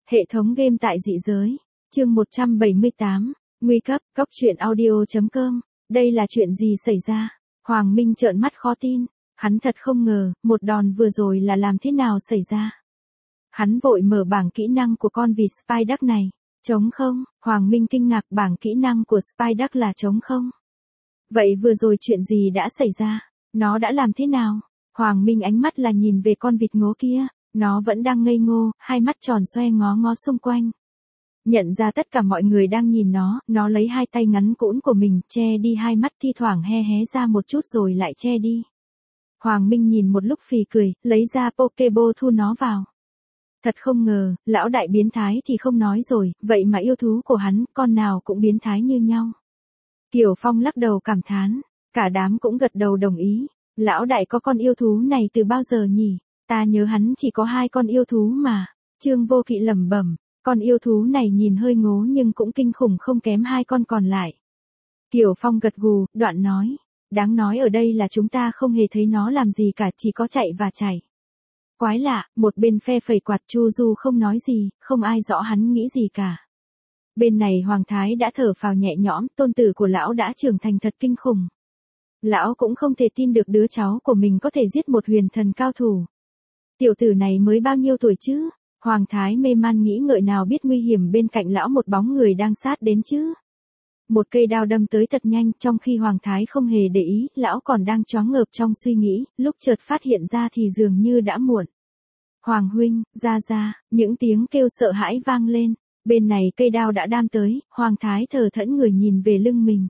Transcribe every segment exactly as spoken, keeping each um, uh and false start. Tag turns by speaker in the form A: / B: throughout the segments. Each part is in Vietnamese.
A: Hệ thống game tại dị giới. Chương một trăm bảy mươi tám. Nguy cấp, cóc truyện audio.com. Đây là chuyện gì xảy ra? Hoàng Minh trợn mắt khó tin. Hắn thật không ngờ, một đòn vừa rồi là làm thế nào xảy ra. Hắn vội mở bảng kỹ năng của con vịt Spy Duck này. Trống không, Hoàng Minh kinh ngạc, bảng kỹ năng của Spy Duck là trống không. Vậy vừa rồi chuyện gì đã xảy ra? Nó đã làm thế nào? Hoàng Minh ánh mắt là nhìn về con vịt ngố kia. Nó vẫn đang ngây ngô, hai mắt tròn xoe ngó ngó xung quanh. Nhận ra tất cả mọi người đang nhìn nó, nó lấy hai tay ngắn cũn của mình, che đi hai mắt, thi thoảng hé hé ra một chút rồi lại che đi. Hoàng Minh nhìn một lúc phì cười, lấy ra Pokeball thu nó vào. Thật không ngờ, lão đại biến thái thì không nói rồi, vậy mà yêu thú của hắn, con nào cũng biến thái như nhau. Kiều Phong lắc đầu cảm thán, cả đám cũng gật đầu đồng ý. Lão đại có con yêu thú này từ bao giờ nhỉ? Ta nhớ hắn chỉ có hai con yêu thú mà. Trương Vô Kỵ lẩm bẩm, con yêu thú này nhìn hơi ngố nhưng cũng kinh khủng không kém hai con còn lại. Kiều Phong gật gù, đoạn nói, đáng nói ở đây là chúng ta không hề thấy nó làm gì cả, chỉ có chạy và chạy. Quái lạ, một bên phe phẩy quạt, Chu Du không nói gì, không ai rõ hắn nghĩ gì cả. Bên này Hoàng Thái đã thở phào nhẹ nhõm, tôn tử của lão đã trưởng thành thật kinh khủng. Lão cũng không thể tin được đứa cháu của mình có thể giết một huyền thần cao thủ. Tiểu tử này mới bao nhiêu tuổi chứ? Hoàng Thái mê man nghĩ ngợi, nào biết nguy hiểm bên cạnh lão một bóng người đang sát đến chứ. Một cây đao đâm tới thật nhanh, trong khi Hoàng Thái không hề để ý, lão còn đang choáng ngợp trong suy nghĩ, lúc chợt phát hiện ra thì dường như đã muộn. Hoàng huynh, ra ra, những tiếng kêu sợ hãi vang lên, bên này cây đao đã đâm tới, Hoàng Thái thờ thẫn người nhìn về lưng mình.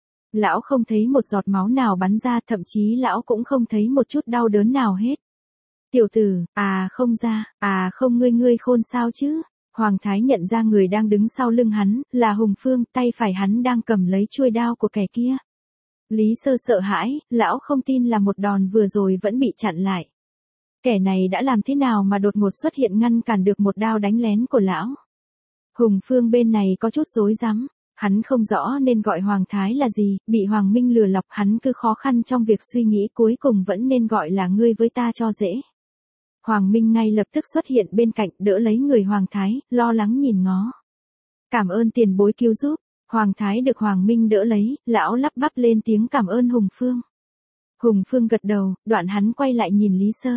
A: Lão không thấy một giọt máu nào bắn ra, thậm chí lão cũng không thấy một chút đau đớn nào hết. Tiểu tử, à không ra, à không, ngươi ngươi khôn sao chứ? Hoàng Thái nhận ra người đang đứng sau lưng hắn, là Hùng Phương, tay phải hắn đang cầm lấy chuôi đao của kẻ kia. Lý Sơ sợ hãi, lão không tin là một đòn vừa rồi vẫn bị chặn lại. Kẻ này đã làm thế nào mà đột ngột xuất hiện ngăn cản được một đao đánh lén của lão? Hùng Phương bên này có chút rối rắm. Hắn không rõ nên gọi Hoàng Thái là gì, bị Hoàng Minh lừa lọc, hắn cứ khó khăn trong việc suy nghĩ, cuối cùng vẫn nên gọi là ngươi với ta cho dễ. Hoàng Minh ngay lập tức xuất hiện bên cạnh, đỡ lấy người Hoàng Thái, lo lắng nhìn ngó. Cảm ơn tiền bối cứu giúp. Hoàng Thái được Hoàng Minh đỡ lấy, lão lắp bắp lên tiếng cảm ơn Hùng Phương. Hùng Phương gật đầu, đoạn hắn quay lại nhìn Lý Sơ.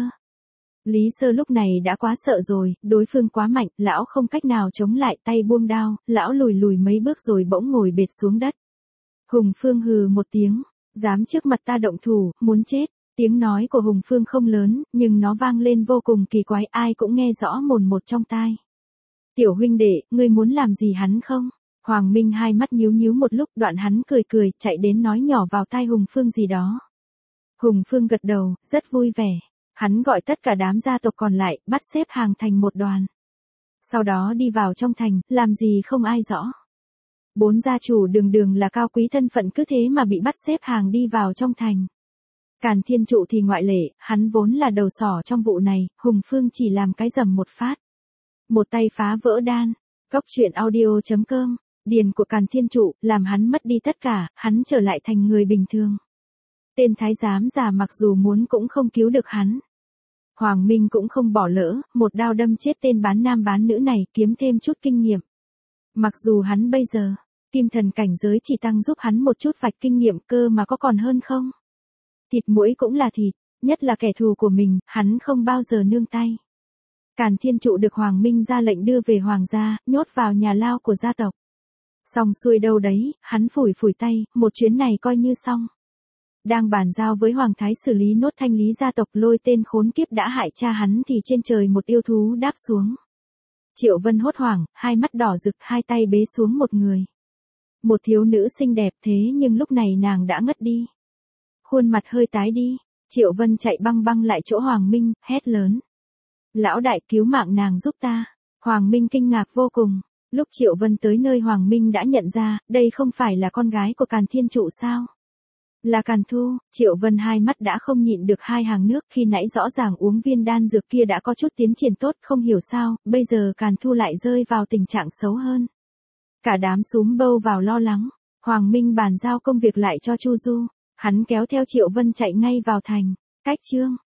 A: Lý Sơ lúc này đã quá sợ rồi, đối phương quá mạnh, lão không cách nào chống lại, tay buông đao, lão lùi lùi mấy bước rồi bỗng ngồi bệt xuống đất. Hùng Phương hừ một tiếng, dám trước mặt ta động thủ, muốn chết. Tiếng nói của Hùng Phương không lớn, nhưng nó vang lên vô cùng kỳ quái, ai cũng nghe rõ mồn một trong tai. Tiểu huynh đệ, ngươi muốn làm gì hắn không? Hoàng Minh hai mắt nhíu nhíu một lúc, đoạn hắn cười cười, chạy đến nói nhỏ vào tai Hùng Phương gì đó. Hùng Phương gật đầu, rất vui vẻ. Hắn gọi tất cả đám gia tộc còn lại, bắt xếp hàng thành một đoàn. Sau đó đi vào trong thành, làm gì không ai rõ. Bốn gia chủ đường đường là cao quý thân phận, cứ thế mà bị bắt xếp hàng đi vào trong thành. Càn Thiên Trụ thì ngoại lệ, hắn vốn là đầu sỏ trong vụ này, Hùng Phương chỉ làm cái rầm một phát. Một tay phá vỡ đan. Cóc truyện audio.com. Điền của Càn Thiên Trụ, làm hắn mất đi tất cả, hắn trở lại thành người bình thường. Tên thái giám già mặc dù muốn cũng không cứu được hắn. Hoàng Minh cũng không bỏ lỡ, một đao đâm chết tên bán nam bán nữ này, kiếm thêm chút kinh nghiệm. Mặc dù hắn bây giờ, kim thần cảnh giới chỉ tăng giúp hắn một chút vạch kinh nghiệm, cơ mà có còn hơn không? Thịt muỗi cũng là thịt, nhất là kẻ thù của mình, hắn không bao giờ nương tay. Càn Thiên Trụ được Hoàng Minh ra lệnh đưa về hoàng gia, nhốt vào nhà lao của gia tộc. Xong xuôi đâu đấy, hắn phủi phủi tay, một chuyến này coi như xong. Đang bàn giao với Hoàng Thái xử lý nốt thanh lý gia tộc, lôi tên khốn kiếp đã hại cha hắn, thì trên trời một yêu thú đáp xuống. Triệu Vân hốt hoảng, hai mắt đỏ rực, hai tay bế xuống một người. Một thiếu nữ xinh đẹp, thế nhưng lúc này nàng đã ngất đi. Khuôn mặt hơi tái đi, Triệu Vân chạy băng băng lại chỗ Hoàng Minh, hét lớn. Lão đại, cứu mạng nàng giúp ta. Hoàng Minh kinh ngạc vô cùng. Lúc Triệu Vân tới nơi, Hoàng Minh đã nhận ra, đây không phải là con gái của Càn Thiên Trụ sao? Là Càn Thu. Triệu Vân hai mắt đã không nhịn được hai hàng nước, khi nãy rõ ràng uống viên đan dược kia đã có chút tiến triển tốt, không hiểu sao, bây giờ Càn Thu lại rơi vào tình trạng xấu hơn. Cả đám súm bâu vào lo lắng. Hoàng Minh bàn giao công việc lại cho Chu Du. Hắn kéo theo Triệu Vân chạy ngay vào thành. Cách chương.